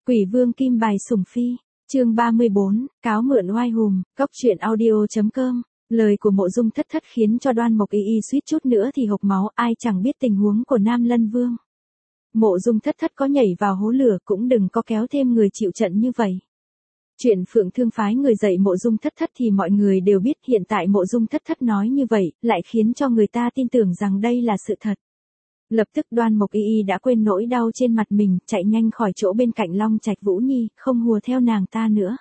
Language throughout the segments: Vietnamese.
Quỷ vương kim bài sủng phi, chương 34, cáo mượn oai hùm, cóc truyện audio.com. Lời của Mộ Dung Thất Thất khiến cho Đoan Mộc Y Y suýt chút nữa thì hộc máu, ai chẳng biết tình huống của Nam Lân Vương. Mộ Dung Thất Thất có nhảy vào hố lửa cũng đừng có kéo thêm người chịu trận như vậy. Chuyện Phượng Thương phái người dạy Mộ Dung Thất Thất thì mọi người đều biết, hiện tại Mộ Dung Thất Thất nói như vậy, lại khiến cho người ta tin tưởng rằng đây là sự thật. Lập tức Đoan Mộc Y Y đã quên nỗi đau trên mặt mình, chạy nhanh khỏi chỗ bên cạnh Long Trạch Vũ Nhi, không hùa theo nàng ta nữa.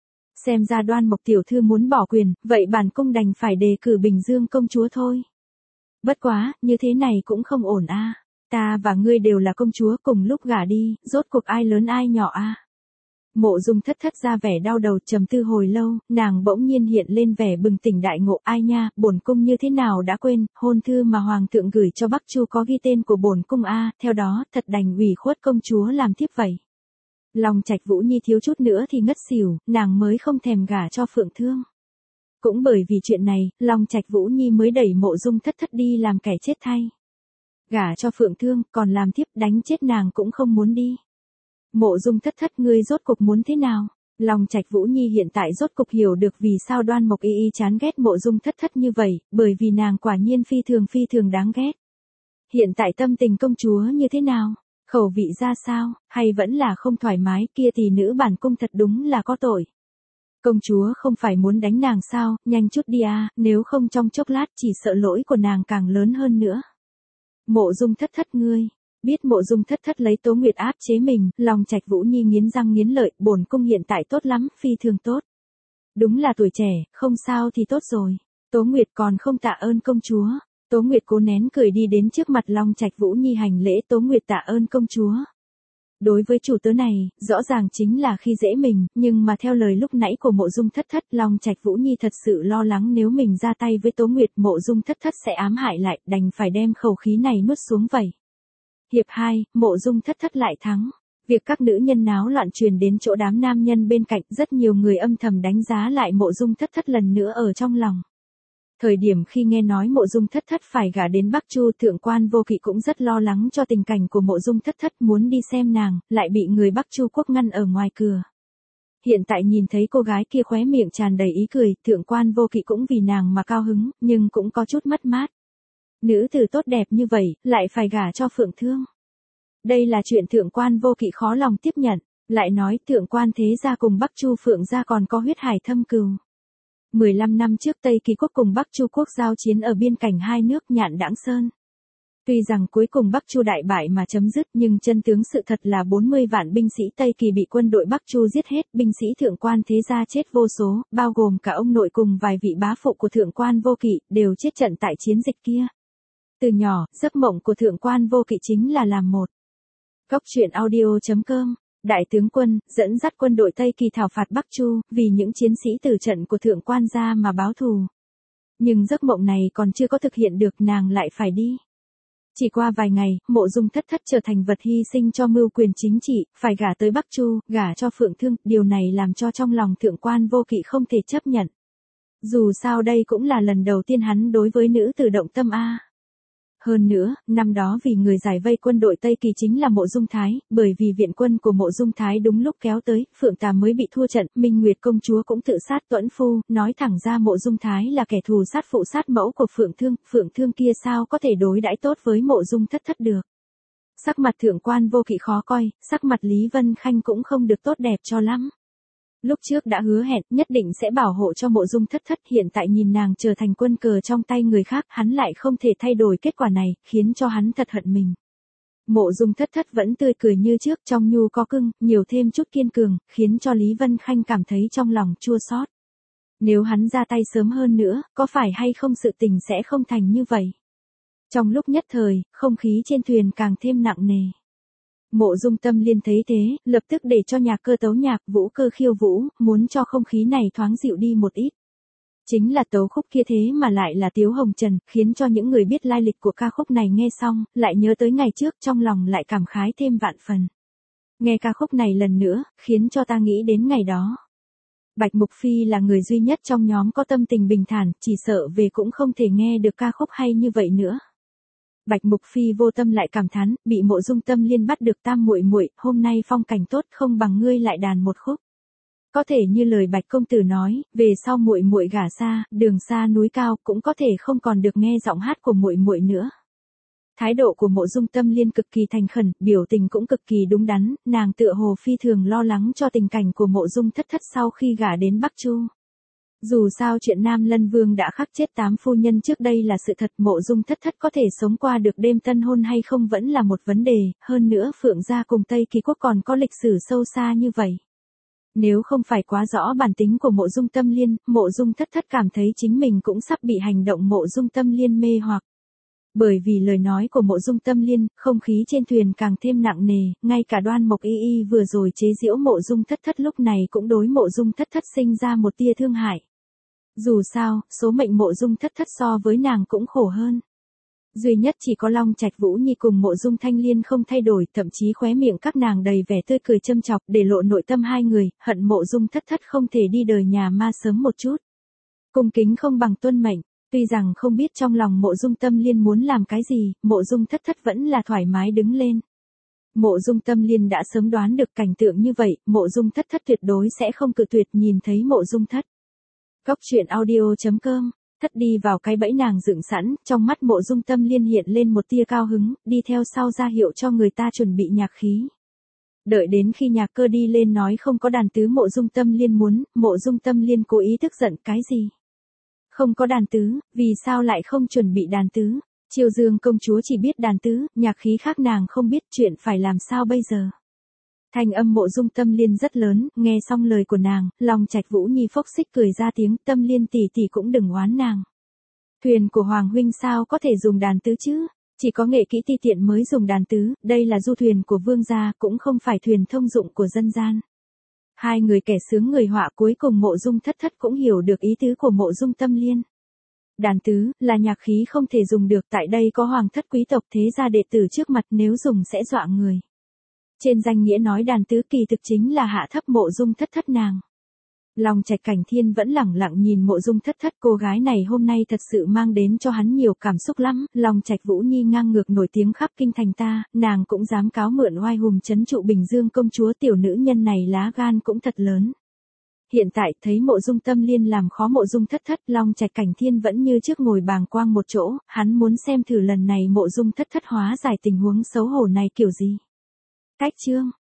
Xem ra Đoan Mộc tiểu thư muốn bỏ quyền, vậy bản cung đành phải đề cử Bình Dương công chúa thôi. Bất quá, như thế này cũng không ổn a. Ta và ngươi đều là công chúa, cùng lúc gả đi, rốt cuộc ai lớn ai nhỏ a. Mộ Dung Thất Thất ra vẻ đau đầu, trầm tư hồi lâu, nàng bỗng nhiên hiện lên vẻ bừng tỉnh đại ngộ. Ai nha, bổn cung như thế nào đã quên, hôn thư mà hoàng thượng gửi cho Bắc Chu có ghi tên của bổn cung a, theo đó, thật đành ủy khuất công chúa làm tiếp vậy. Long Trạch Vũ Nhi thiếu chút nữa thì ngất xỉu, nàng mới không thèm gả cho Phượng Thương. Cũng bởi vì chuyện này, Long Trạch Vũ Nhi mới đẩy Mộ Dung Thất Thất đi làm kẻ chết thay. Gả cho Phượng Thương, còn làm tiếp, đánh chết nàng cũng không muốn đi. Mộ Dung Thất Thất, ngươi rốt cục muốn thế nào? Long Trạch Vũ Nhi hiện tại rốt cục hiểu được vì sao Đoan Mộc Y Y chán ghét Mộ Dung Thất Thất như vậy, bởi vì nàng quả nhiên phi thường đáng ghét. Hiện tại tâm tình công chúa như thế nào? Khẩu vị ra sao, hay vẫn là không thoải mái, kia thì nữ bản cung thật đúng là có tội. Công chúa không phải muốn đánh nàng sao, nhanh chút đi a, nếu không trong chốc lát chỉ sợ lỗi của nàng càng lớn hơn nữa. Mộ Dung Thất Thất, ngươi biết Mộ Dung Thất Thất lấy Tố Nguyệt áp chế mình, Long Trạch Vũ Nhi nghiến răng nghiến lợi, bổn cung hiện tại tốt lắm, phi thường tốt. Đúng là tuổi trẻ, không sao thì tốt rồi. Tố Nguyệt còn không tạ ơn công chúa. Tố Nguyệt cố nén cười đi đến trước mặt Long Trạch Vũ Nhi hành lễ. Tố Nguyệt tạ ơn công chúa. Đối với chủ tớ này, rõ ràng chính là khi dễ mình, nhưng mà theo lời lúc nãy của Mộ Dung Thất Thất, Long Trạch Vũ Nhi thật sự lo lắng nếu mình ra tay với Tố Nguyệt, Mộ Dung Thất Thất sẽ ám hại lại, đành phải đem khẩu khí này nuốt xuống vậy. Hiệp 2, Mộ Dung Thất Thất lại thắng. Việc các nữ nhân náo loạn truyền đến chỗ đám nam nhân bên cạnh, rất nhiều người âm thầm đánh giá lại Mộ Dung Thất Thất lần nữa ở trong lòng. Thời điểm khi nghe nói Mộ Dung Thất Thất phải gả đến Bắc Chu, Thượng quan Vô Kỵ cũng rất lo lắng cho tình cảnh của Mộ Dung Thất Thất, muốn đi xem nàng, lại bị người Bắc Chu quốc ngăn ở ngoài cửa. Hiện tại nhìn thấy cô gái kia khóe miệng tràn đầy ý cười, Thượng quan Vô Kỵ cũng vì nàng mà cao hứng, nhưng cũng có chút mất mát. Nữ tử tốt đẹp như vậy, lại phải gả cho Phượng Thương. Đây là chuyện Thượng quan Vô Kỵ khó lòng tiếp nhận, lại nói Thượng quan thế gia cùng Bắc Chu Phượng gia còn có huyết hải thâm cừu. 15 năm trước Tây Kỳ quốc cùng Bắc Chu quốc giao chiến ở biên cảnh hai nước Nhạn Đãng Sơn. Tuy rằng cuối cùng Bắc Chu đại bại mà chấm dứt, nhưng chân tướng sự thật là 40 vạn binh sĩ Tây Kỳ bị quân đội Bắc Chu giết hết, binh sĩ Thượng quan thế gia chết vô số, bao gồm cả ông nội cùng vài vị bá phụ của Thượng quan Vô Kỵ, đều chết trận tại chiến dịch kia. Từ nhỏ, giấc mộng của Thượng quan Vô Kỵ chính là làm một. Cóc truyện audio.com. Đại tướng quân, dẫn dắt quân đội Tây Kỳ thảo phạt Bắc Chu, vì những chiến sĩ tử trận của Thượng quan gia mà báo thù. Nhưng giấc mộng này còn chưa có thực hiện được, nàng lại phải đi. Chỉ qua vài ngày, Mộ Dung Thất Thất trở thành vật hy sinh cho mưu quyền chính trị, phải gả tới Bắc Chu, gả cho Phượng Thương, điều này làm cho trong lòng Thượng quan Vô Kỵ không thể chấp nhận. Dù sao đây cũng là lần đầu tiên hắn đối với nữ tử động tâm a. Hơn nữa, năm đó vì người giải vây quân đội Tây Kỳ chính là Mộ Dung Thái, bởi vì viện quân của Mộ Dung Thái đúng lúc kéo tới, Phượng Tà mới bị thua trận, Minh Nguyệt công chúa cũng tự sát tuẫn phu, nói thẳng ra Mộ Dung Thái là kẻ thù sát phụ sát mẫu của Phượng Thương kia sao có thể đối đãi tốt với Mộ Dung Thất Thất được. Sắc mặt Thượng quan Vô Kỵ khó coi, sắc mặt Lý Vân Khanh cũng không được tốt đẹp cho lắm. Lúc trước đã hứa hẹn nhất định sẽ bảo hộ cho Mộ Dung Thất Thất, hiện tại nhìn nàng trở thành quân cờ trong tay người khác, hắn lại không thể thay đổi kết quả này, khiến cho hắn thật hận mình. Mộ Dung Thất Thất vẫn tươi cười như trước, trong nhu có cưng, nhiều thêm chút kiên cường, khiến cho Lý Vân Khanh cảm thấy trong lòng chua xót. Nếu hắn ra tay sớm hơn nữa, có phải hay không sự tình sẽ không thành như vậy. Trong lúc nhất thời, không khí trên thuyền càng thêm nặng nề. Mộ Dung Tâm Liên thấy thế, lập tức để cho nhạc cơ tấu nhạc, vũ cơ khiêu vũ, muốn cho không khí này thoáng dịu đi một ít. Chính là tấu khúc kia thế mà lại là Tiếu Hồng Trần, khiến cho những người biết lai lịch của ca khúc này nghe xong, lại nhớ tới ngày trước, trong lòng lại cảm khái thêm vạn phần. Nghe ca khúc này lần nữa, khiến cho ta nghĩ đến ngày đó. Bạch Mục Phi là người duy nhất trong nhóm có tâm tình bình thản, chỉ sợ về cũng không thể nghe được ca khúc hay như vậy nữa. Bạch Mục Phi vô tâm lại cảm thán, bị Mộ Dung Tâm Liên bắt được tam muội muội, hôm nay phong cảnh tốt không bằng ngươi lại đàn một khúc. Có thể như lời Bạch công tử nói, về sau muội muội gả xa, đường xa núi cao, cũng có thể không còn được nghe giọng hát của muội muội nữa. Thái độ của Mộ Dung Tâm Liên cực kỳ thành khẩn, biểu tình cũng cực kỳ đúng đắn, nàng tựa hồ phi thường lo lắng cho tình cảnh của Mộ Dung Thất Thất sau khi gả đến Bắc Chu. Dù sao chuyện Nam Lân Vương đã khắc chết 8 phu nhân trước đây là sự thật, Mộ Dung Thất Thất có thể sống qua được đêm tân hôn hay không vẫn là một vấn đề, hơn nữa Phượng gia cùng Tây Kỳ quốc còn có lịch sử sâu xa như vậy. Nếu không phải quá rõ bản tính của Mộ Dung Tâm Liên, Mộ Dung Thất Thất cảm thấy chính mình cũng sắp bị hành động Mộ Dung Tâm Liên mê hoặc. Bởi vì lời nói của Mộ Dung Tâm Liên, không khí trên thuyền càng thêm nặng nề, ngay cả Đoan Mộc Y Y vừa rồi chế giễu Mộ Dung Thất Thất lúc này cũng đối Mộ Dung Thất Thất sinh ra một tia thương hại. Dù sao, số mệnh Mộ Dung Thất Thất so với nàng cũng khổ hơn. Duy nhất chỉ có Long Trạch Vũ Nhi cùng Mộ Dung Thanh Liên không thay đổi, thậm chí khóe miệng các nàng đầy vẻ tươi cười châm chọc, để lộ nội tâm hai người, hận Mộ Dung Thất Thất không thể đi đời nhà ma sớm một chút. Cung kính không bằng tuân mệnh, tuy rằng không biết trong lòng Mộ Dung Tâm Liên muốn làm cái gì, Mộ Dung Thất Thất vẫn là thoải mái đứng lên. Mộ Dung Tâm Liên đã sớm đoán được cảnh tượng như vậy, Mộ Dung Thất Thất tuyệt đối sẽ không cự tuyệt nhìn thấy Mộ Dung Thất. Góc truyện audio.com. Thất đi vào cái bẫy nàng dựng sẵn, trong mắt Mộ Dung Tâm Liên hiện lên một tia cao hứng, đi theo sau ra hiệu cho người ta chuẩn bị nhạc khí. Đợi đến khi nhạc cơ đi lên nói không có đàn tứ, Mộ Dung Tâm Liên muốn, Mộ Dung Tâm Liên cố ý tức giận, cái gì? Không có đàn tứ, vì sao lại không chuẩn bị đàn tứ? Triều Dương công chúa chỉ biết đàn tứ, nhạc khí khác nàng không biết, chuyện phải làm sao bây giờ? Thanh âm Mộ Dung Tâm Liên rất lớn, nghe xong lời của nàng, Long Trạch Vũ Nhi phốc xích cười ra tiếng, Tâm Liên tỷ tỷ cũng đừng oán nàng. Thuyền của Hoàng huynh sao có thể dùng đàn tứ chứ? Chỉ có nghệ kỹ ti tiện mới dùng đàn tứ, đây là du thuyền của vương gia, cũng không phải thuyền thông dụng của dân gian. Hai người kẻ sướng người họa, cuối cùng Mộ Dung Thất Thất cũng hiểu được ý tứ của Mộ Dung Tâm Liên. Đàn tứ, là nhạc khí không thể dùng được, tại đây có hoàng thất quý tộc thế gia đệ tử trước mặt, nếu dùng sẽ dọa người. Trên danh nghĩa nói đàn tứ kỳ thực chính là hạ thấp Mộ Dung Thất Thất nàng. Long Trạch Cảnh Thiên vẫn lẳng lặng nhìn Mộ Dung Thất Thất, cô gái này hôm nay thật sự mang đến cho hắn nhiều cảm xúc lắm. Long Trạch Vũ Nhi ngang ngược nổi tiếng khắp kinh thành ta, nàng cũng dám cáo mượn oai hùng trấn trụ Bình Dương công chúa, tiểu nữ nhân này lá gan cũng thật lớn. Hiện tại thấy Mộ Dung Tâm Liên làm khó Mộ Dung Thất Thất, Long Trạch Cảnh Thiên vẫn như trước ngồi bàng quang một chỗ, hắn muốn xem thử lần này Mộ Dung Thất Thất hóa giải tình huống xấu hổ này kiểu gì. Cách chương